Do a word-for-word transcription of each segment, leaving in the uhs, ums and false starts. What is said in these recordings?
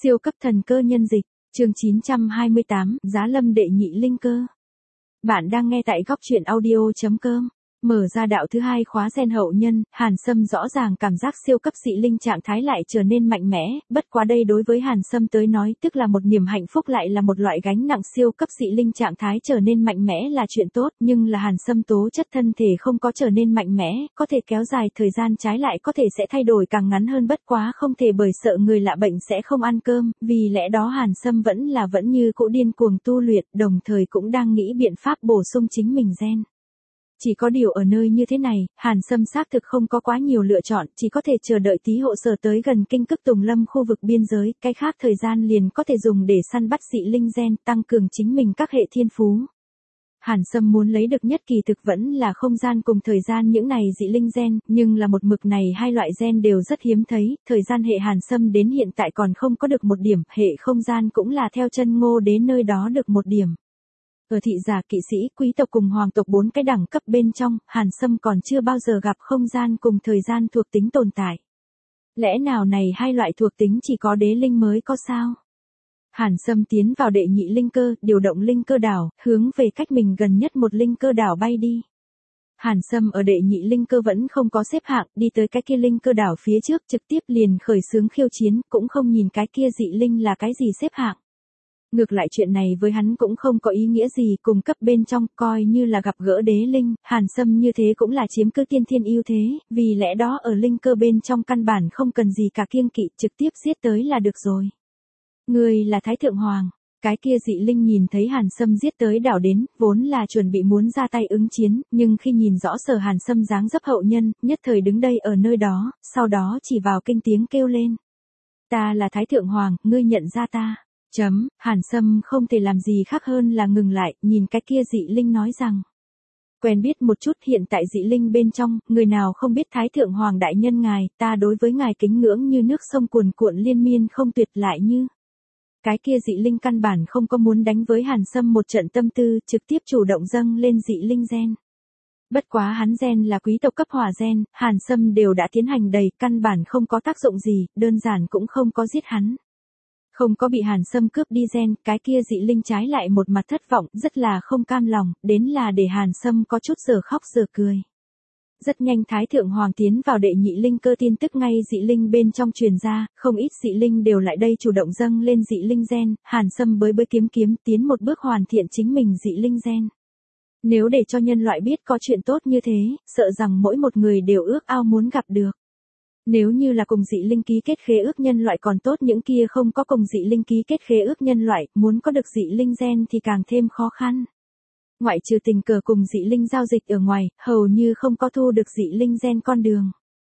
Siêu cấp thần cơ nhân dịch, chương chín trăm hai mươi tám, Giá Lâm đệ nhị linh cơ. Bạn đang nghe tại góc truyện audio chấm com. Mở ra đạo thứ hai khóa gen hậu nhân, Hàn Sâm rõ ràng cảm giác siêu cấp dị linh trạng thái lại trở nên mạnh mẽ, bất quá đây đối với Hàn Sâm tới nói tức là một niềm hạnh phúc lại là một loại gánh nặng. Siêu cấp dị linh trạng thái trở nên mạnh mẽ là chuyện tốt, nhưng là Hàn Sâm tố chất thân thể không có trở nên mạnh mẽ, có thể kéo dài thời gian trái lại có thể sẽ thay đổi càng ngắn hơn, bất quá không thể bởi sợ người lạ bệnh sẽ không ăn cơm, vì lẽ đó Hàn Sâm vẫn là vẫn như cũ điên cuồng tu luyện, đồng thời cũng đang nghĩ biện pháp bổ sung chính mình gen. Chỉ có điều ở nơi như thế này, Hàn Sâm xác thực không có quá nhiều lựa chọn, chỉ có thể chờ đợi tí hộ sở tới gần kinh Cức Tùng Lâm khu vực biên giới, cái khác thời gian liền có thể dùng để săn bắt dị linh gen, tăng cường chính mình các hệ thiên phú. Hàn Sâm muốn lấy được nhất kỳ thực vẫn là không gian cùng thời gian những này dị linh gen, nhưng là một mực này hai loại gen đều rất hiếm thấy, thời gian hệ Hàn Sâm đến hiện tại còn không có được một điểm, hệ không gian cũng là theo chân Ngô Đế nơi đó được một điểm. Ở thị giả, kỵ sĩ, quý tộc cùng hoàng tộc bốn cái đẳng cấp bên trong, Hàn Sâm còn chưa bao giờ gặp không gian cùng thời gian thuộc tính tồn tại. Lẽ nào này hai loại thuộc tính chỉ có đế linh mới có sao? Hàn Sâm tiến vào đệ nhị linh cơ, điều động linh cơ đảo, hướng về cách mình gần nhất một linh cơ đảo bay đi. Hàn Sâm ở đệ nhị linh cơ vẫn không có xếp hạng, đi tới cái kia linh cơ đảo phía trước trực tiếp liền khởi xướng khiêu chiến, cũng không nhìn cái kia dị linh là cái gì xếp hạng. Ngược lại chuyện này với hắn cũng không có ý nghĩa gì, cùng cấp bên trong, coi như là gặp gỡ đế linh, Hàn Sâm như thế cũng là chiếm cứ tiên thiên ưu thế, vì lẽ đó ở linh cơ bên trong căn bản không cần gì cả kiêng kỵ, trực tiếp giết tới là được rồi. Người là Thái Thượng Hoàng, cái kia dị linh nhìn thấy Hàn Sâm giết tới đảo đến, vốn là chuẩn bị muốn ra tay ứng chiến, nhưng khi nhìn rõ sở Hàn Sâm dáng dấp hậu nhân, nhất thời đứng đây ở nơi đó, sau đó chỉ vào kinh tiếng kêu lên. Ta là Thái Thượng Hoàng, ngươi nhận ra ta. Chấm, Hàn Sâm không thể làm gì khác hơn là ngừng lại, nhìn cái kia dị linh nói rằng. Quen biết một chút, hiện tại dị linh bên trong, người nào không biết Thái Thượng Hoàng đại nhân ngài, ta đối với ngài kính ngưỡng như nước sông cuồn cuộn liên miên không tuyệt lại như. Cái kia dị linh căn bản không có muốn đánh với Hàn Sâm một trận tâm tư, trực tiếp chủ động dâng lên dị linh gen. Bất quá hắn gen là quý tộc cấp hỏa gen, Hàn Sâm đều đã tiến hành đầy, căn bản không có tác dụng gì, đơn giản cũng không có giết hắn. Không có bị Hàn Sâm cướp đi gen, cái kia dị linh trái lại một mặt thất vọng, rất là không cam lòng, đến là để Hàn Sâm có chút giờ khóc giờ cười. Rất nhanh Thái Thượng Hoàng tiến vào đệ nhị linh cơ, tin tức ngay dị linh bên trong truyền ra, không ít dị linh đều lại đây chủ động dâng lên dị linh gen, Hàn Sâm bới bới kiếm kiếm tiến một bước hoàn thiện chính mình dị linh gen. Nếu để cho nhân loại biết có chuyện tốt như thế, sợ rằng mỗi một người đều ước ao muốn gặp được. Nếu như là cùng dị linh ký kết khế ước nhân loại còn tốt, những kia không có cùng dị linh ký kết khế ước nhân loại, muốn có được dị linh gen thì càng thêm khó khăn. Ngoại trừ tình cờ cùng dị linh giao dịch ở ngoài, hầu như không có thu được dị linh gen con đường.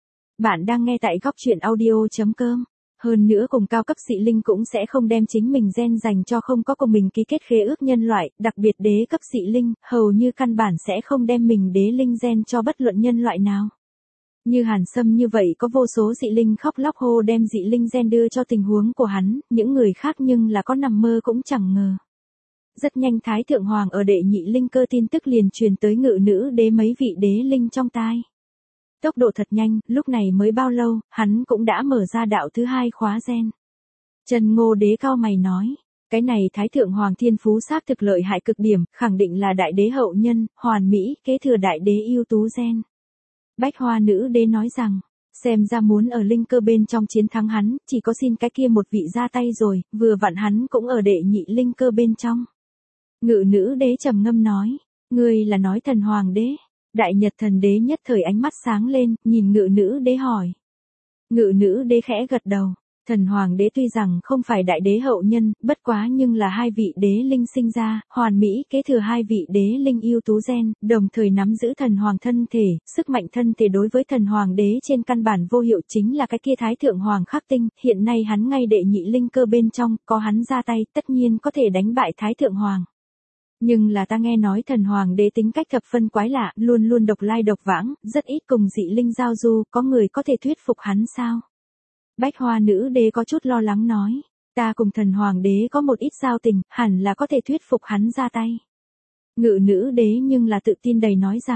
Bạn đang nghe tại góc truyện audio chấm com. Hơn nữa cùng cao cấp dị linh cũng sẽ không đem chính mình gen dành cho không có cùng mình ký kết khế ước nhân loại, đặc biệt đế cấp dị linh, hầu như căn bản sẽ không đem mình đế linh gen cho bất luận nhân loại nào. Như Hàn Sâm như vậy có vô số dị linh khóc lóc hô đem dị linh gen đưa cho tình huống của hắn, những người khác nhưng là có nằm mơ cũng chẳng ngờ. Rất nhanh Thái Thượng Hoàng ở đệ nhị linh cơ tin tức liền truyền tới ngự nữ đế mấy vị đế linh trong tai. Tốc độ thật nhanh, lúc này mới bao lâu, hắn cũng đã mở ra đạo thứ hai khóa gen. Trần Ngô Đế cao mày nói, cái này Thái Thượng Hoàng thiên phú xác thực lợi hại cực điểm, khẳng định là đại đế hậu nhân, hoàn mỹ, kế thừa đại đế ưu tú gen. Bách Hoa Nữ Đế nói rằng, xem ra muốn ở linh cơ bên trong chiến thắng hắn, chỉ có xin cái kia một vị ra tay rồi, vừa vặn hắn cũng ở đệ nhị linh cơ bên trong. Ngự Nữ Đế trầm ngâm nói, ngươi là nói Thần Hoàng Đế? Đại Nhật Thần Đế nhất thời ánh mắt sáng lên, nhìn Ngự Nữ Đế hỏi. Ngự Nữ Đế khẽ gật đầu. Thần Hoàng Đế tuy rằng không phải đại đế hậu nhân, bất quá nhưng là hai vị đế linh sinh ra, hoàn mỹ kế thừa hai vị đế linh ưu tú gen, đồng thời nắm giữ thần hoàng thân thể, sức mạnh thân thể đối với thần hoàng đế trên căn bản vô hiệu, chính là cái kia Thái Thượng Hoàng khắc tinh, hiện nay hắn ngay đệ nhị linh cơ bên trong, có hắn ra tay, tất nhiên có thể đánh bại Thái Thượng Hoàng. Nhưng là ta nghe nói thần hoàng đế tính cách thập phân quái lạ, luôn luôn độc lai độc vãng, rất ít cùng dị linh giao du, có người có thể thuyết phục hắn sao? Bách Hoa Nữ Đế có chút lo lắng nói, ta cùng thần hoàng đế có một ít giao tình, hẳn là có thể thuyết phục hắn ra tay. Ngự Nữ Đế nhưng là tự tin đầy nói rằng,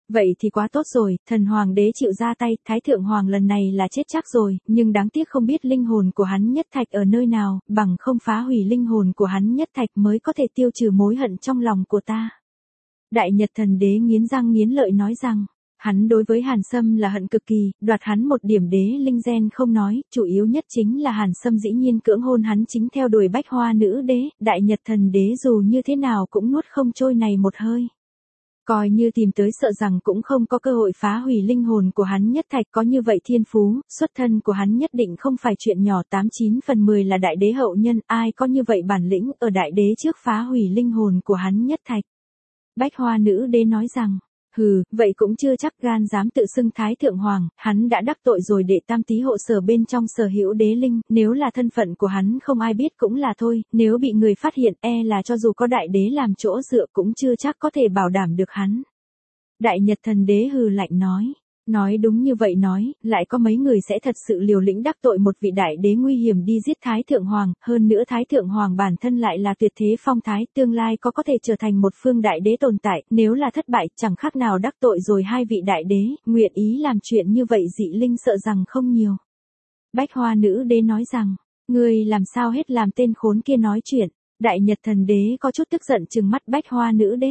Vậy thì quá tốt rồi, thần hoàng đế chịu ra tay, thái thượng hoàng lần này là chết chắc rồi, nhưng đáng tiếc không biết linh hồn của hắn nhất thạch ở nơi nào, bằng không phá hủy linh hồn của hắn nhất thạch mới có thể tiêu trừ mối hận trong lòng của ta. Đại Nhật thần đế nghiến răng nghiến lợi nói rằng, hắn đối với Hàn Sâm là hận cực kỳ, đoạt hắn một điểm đế linh gen không nói, chủ yếu nhất chính là Hàn Sâm dĩ nhiên cưỡng hôn hắn chính theo đuổi bách hoa nữ đế, Đại Nhật thần đế dù như thế nào cũng nuốt không trôi này một hơi. Coi như tìm tới sợ rằng cũng không có cơ hội phá hủy linh hồn của hắn nhất thạch, có như vậy thiên phú, xuất thân của hắn nhất định không phải chuyện nhỏ, tám chín phần mười là đại đế hậu nhân, ai có như vậy bản lĩnh ở đại đế trước phá hủy linh hồn của hắn nhất thạch. Bách hoa nữ đế nói rằng, hừ, vậy cũng chưa chắc gan dám tự xưng thái thượng hoàng, hắn đã đắc tội rồi đệ tam tý hộ sở bên trong sở hữu đế linh, nếu là thân phận của hắn không ai biết cũng là thôi, nếu bị người phát hiện e là cho dù có đại đế làm chỗ dựa cũng chưa chắc có thể bảo đảm được hắn. Đại Nhật thần đế hừ lạnh nói. Nói đúng như vậy nói, lại có mấy người sẽ thật sự liều lĩnh đắc tội một vị đại đế nguy hiểm đi giết Thái Thượng Hoàng, hơn nữa Thái Thượng Hoàng bản thân lại là tuyệt thế phong thái, tương lai có có thể trở thành một phương đại đế tồn tại, nếu là thất bại chẳng khác nào đắc tội rồi hai vị đại đế, nguyện ý làm chuyện như vậy dị linh sợ rằng không nhiều. Bách hoa nữ đế nói rằng, ngươi làm sao hết làm tên khốn kia nói chuyện, Đại Nhật thần đế có chút tức giận trừng mắt bách hoa nữ đế.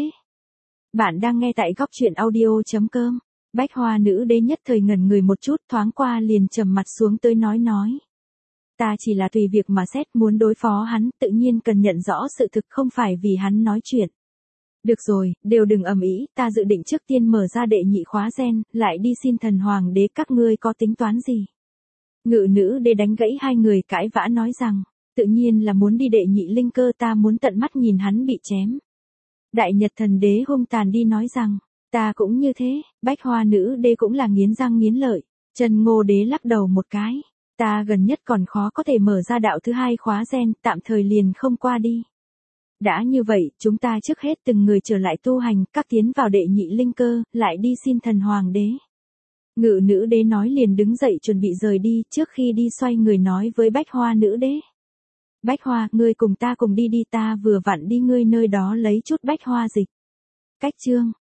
Bạn đang nghe tại góc truyện audio.com. Bách hoa nữ đế nhất thời ngẩn người một chút, thoáng qua liền trầm mặt xuống tới nói nói. Ta chỉ là tùy việc mà xét, muốn đối phó hắn, tự nhiên cần nhận rõ sự thực, không phải vì hắn nói chuyện. Được rồi, đều đừng ầm ĩ, ta dự định trước tiên mở ra đệ nhị khóa gen, lại đi xin thần hoàng đế, các ngươi có tính toán gì? Ngự nữ đế đánh gãy hai người cãi vã nói rằng, tự nhiên là muốn đi đệ nhị linh cơ, ta muốn tận mắt nhìn hắn bị chém. Đại Nhật thần đế hung tàn đi nói rằng, ta cũng như thế, bách hoa nữ đế cũng là nghiến răng nghiến lợi, Trần Ngô đế lắc đầu một cái, ta gần nhất còn khó có thể mở ra đạo thứ hai khóa gen, tạm thời liền không qua đi. Đã như vậy, chúng ta trước hết từng người trở lại tu hành, các tiến vào đệ nhị linh cơ, lại đi xin thần hoàng đế. Ngự nữ đế nói liền đứng dậy chuẩn bị rời đi, trước khi đi xoay người nói với bách hoa nữ đế. Bách hoa, ngươi cùng ta cùng đi đi, ta vừa vặn đi ngươi nơi đó lấy chút bách hoa dịch. Cách chương